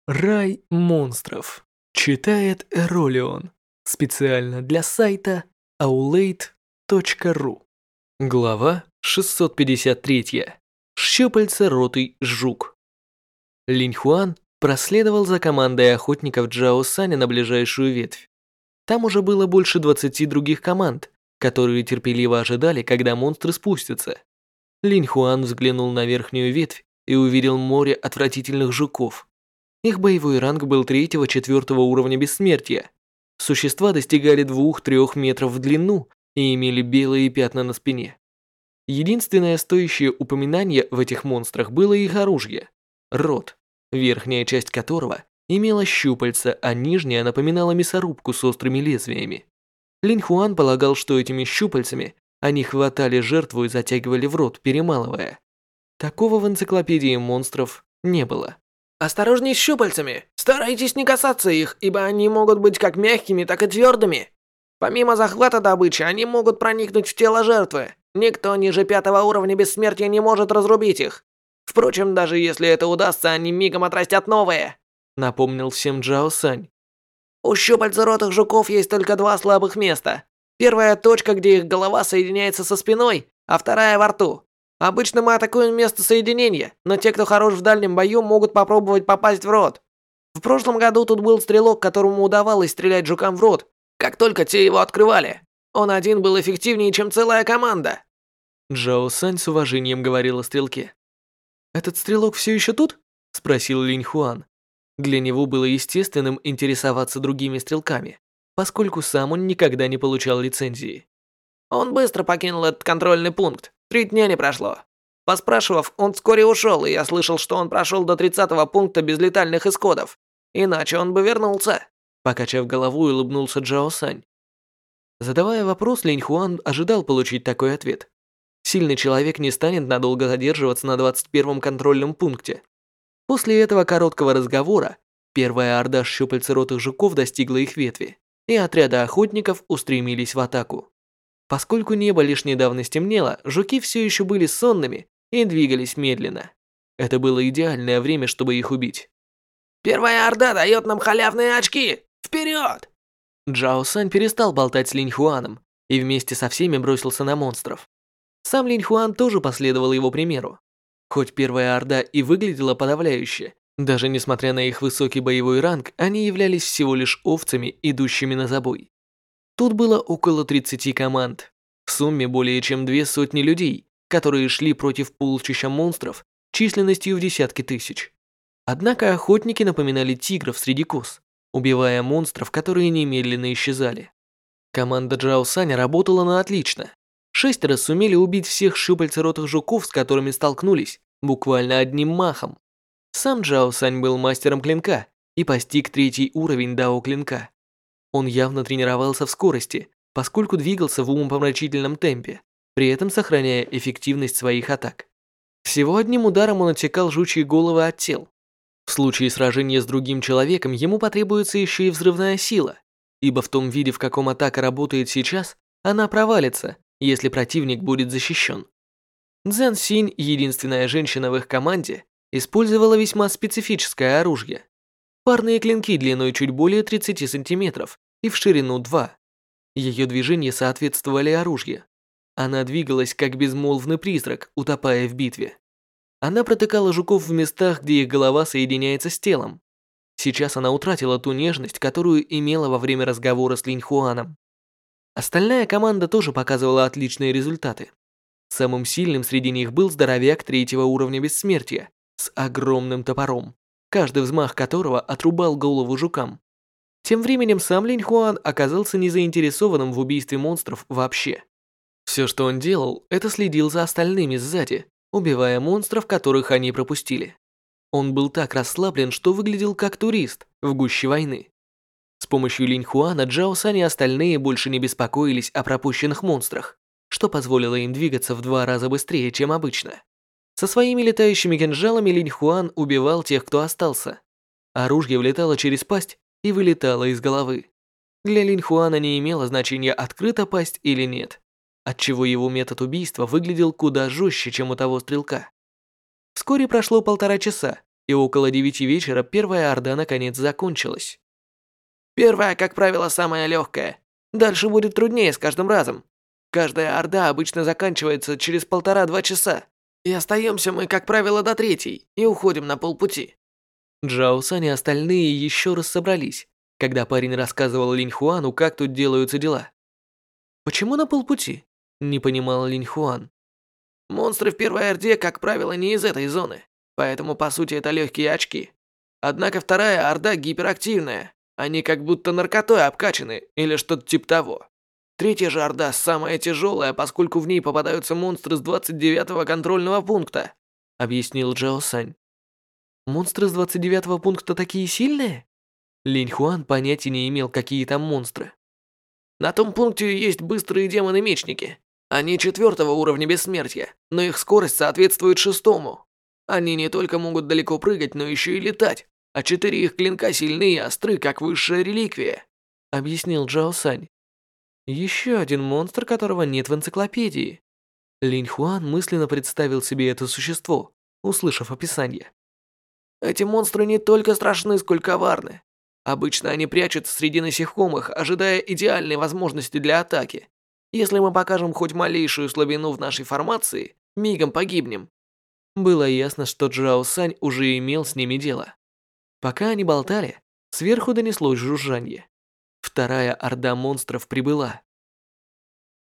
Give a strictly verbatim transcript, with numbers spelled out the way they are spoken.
Рай монстров. Читает Эролион. Специально для сайта аулейт точка ру. Глава шестьсот пятьдесят три. Щупальца роты жук. Линь Хуан проследовал за командой охотников Джао Саня на ближайшую ветвь. Там уже было больше двадцати других команд, которые терпеливо ожидали, когда монстры спустятся. Линь Хуан взглянул на верхнюю ветвь и увидел море отвратительных жуков. Их боевой ранг был третьего-четвертого уровня бессмертия. Существа достигали двух-трёх метров в длину и имели белые пятна на спине. Единственное стоящее упоминание в этих монстрах было их оружие – рот, верхняя часть которого имела щупальца, а нижняя напоминала мясорубку с острыми лезвиями. Линь Хуан полагал, что этими щупальцами они хватали жертву и затягивали в рот, перемалывая. Такого в энциклопедии монстров не было. Осторожней с щупальцами. Старайтесь не касаться их, ибо они могут быть как мягкими, так и твердыми. Помимо захвата добычи, они могут проникнуть в тело жертвы. Никто ниже пятого уровня бессмертия не может разрубить их. Впрочем, даже если это удастся, они мигом отрастят новые, напомнил всем Джао Сань. У щупальцеротых жуков есть только два слабых места. Первая точка, где их голова соединяется со спиной, а вторая во рту. Обычно мы атакуем место соединения, но те, кто хорош в дальнем бою, могут попробовать попасть в рот. В прошлом году тут был стрелок, которому удавалось стрелять жукам в рот, как только те его открывали. Он один был эффективнее, чем целая команда. Джао Сань с уважением говорил о стрелке. «Этот стрелок все еще тут?» – спросил Линь Хуан. Для него было естественным интересоваться другими стрелками, поскольку сам он никогда не получал лицензии. Он быстро покинул этот контрольный пункт. Три дня не прошло. Поспрашивав, он вскоре ушел, и я слышал, что он прошел до тридцатого пункта без летальных исходов. Иначе он бы вернулся. Покачав головой, улыбнулся Джао Сань. Задавая вопрос, Линь Хуан ожидал получить такой ответ. Сильный человек не станет надолго задерживаться на двадцать первом контрольном пункте. После этого короткого разговора первая орда щупальцеротых жуков достигла их ветви, и отряды охотников устремились в атаку. Поскольку небо лишь недавно стемнело, жуки все еще были сонными и двигались медленно. Это было идеальное время, чтобы их убить. «Первая орда дает нам халявные очки! Вперед!» Джао Сань перестал болтать с Линь Хуаном и вместе со всеми бросился на монстров. Сам Линь Хуан тоже последовал его примеру. Хоть первая орда и выглядела подавляюще, даже несмотря на их высокий боевой ранг, они являлись всего лишь овцами, идущими на забой. Тут было около тридцати команд. В сумме более чем две сотни людей, которые шли против полчища монстров численностью в десятки тысяч. Однако охотники напоминали тигров среди коз, убивая монстров, которые немедленно исчезали. Команда Джао Саня работала на отлично. Шестеро сумели убить всех щупальцеротых жуков, с которыми столкнулись, буквально одним махом. Сам Джао Сань был мастером клинка и постиг третий уровень дао клинка. Он явно тренировался в скорости, поскольку двигался в умопомрачительном темпе, при этом сохраняя эффективность своих атак. Всего одним ударом он отсекал жучьи головы от тел. В случае сражения с другим человеком ему потребуется еще и взрывная сила, ибо в том виде, в каком атака работает сейчас, она провалится, если противник будет защищен. Цзэн Синь, единственная женщина в их команде, использовала весьма специфическое оружие. Парные клинки длиной чуть более тридцати сантиметров и в ширину два. Ее движения соответствовали оружию. Она двигалась как безмолвный призрак, утопая в битве. Она протыкала жуков в местах, где их голова соединяется с телом. Сейчас она утратила ту нежность, которую имела во время разговора с Линь Хуаном. Остальная команда тоже показывала отличные результаты. Самым сильным среди них был здоровяк третьего уровня бессмертия с огромным топором, каждый взмах которого отрубал голову жукам. Тем временем сам Линь Хуан оказался не заинтересованным в убийстве монстров вообще. Все, что он делал, это следил за остальными сзади, убивая монстров, которых они пропустили. Он был так расслаблен, что выглядел как турист в гуще войны. С помощью Линь Хуана Джао Сань и остальные больше не беспокоились о пропущенных монстрах, что позволило им двигаться в два раза быстрее, чем обычно. Со своими летающими кинжалами Линь Хуан убивал тех, кто остался. Оружие влетало через пасть и вылетало из головы. Для Линь Хуана не имело значения, открыта пасть или нет, отчего его метод убийства выглядел куда жестче, чем у того стрелка. Вскоре прошло полтора часа, и около девяти вечера первая орда наконец закончилась. Первая, как правило, самая легкая. Дальше будет труднее с каждым разом. Каждая орда обычно заканчивается через полтора-два часа. И остаемся мы, как правило, до третьей и уходим на полпути. Джао Сань и остальные еще раз собрались, когда парень рассказывал Линь Хуану, как тут делаются дела. «Почему на полпути?» – не понимал Линь Хуан. Монстры в первой орде, как правило, не из этой зоны, поэтому по сути это легкие очки. Однако вторая орда гиперактивная, они как будто наркотой обкачаны или что-то типа того. Третья же орда самая тяжелая, поскольку в ней попадаются монстры с двадцать девятого контрольного пункта, объяснил Джао Сань. Монстры с двадцать девятого пункта такие сильные? Линь Хуан понятия не имел, какие там монстры. На том пункте есть быстрые демоны-мечники. Они четвертого уровня бессмертия, но их скорость соответствует шестому. Они не только могут далеко прыгать, но еще и летать, а четыре их клинка сильны и остры, как высшая реликвия, объяснил Джао Сань. Еще один монстр, которого нет в энциклопедии. Линь Хуан мысленно представил себе это существо, услышав описание. Эти монстры не только страшны, сколько коварны. Обычно они прячутся среди насекомых, ожидая идеальной возможности для атаки. Если мы покажем хоть малейшую слабину в нашей формации, мигом погибнем. Было ясно, что Джао Сань уже имел с ними дело. Пока они болтали, сверху донеслось жужжанье. Вторая орда монстров прибыла.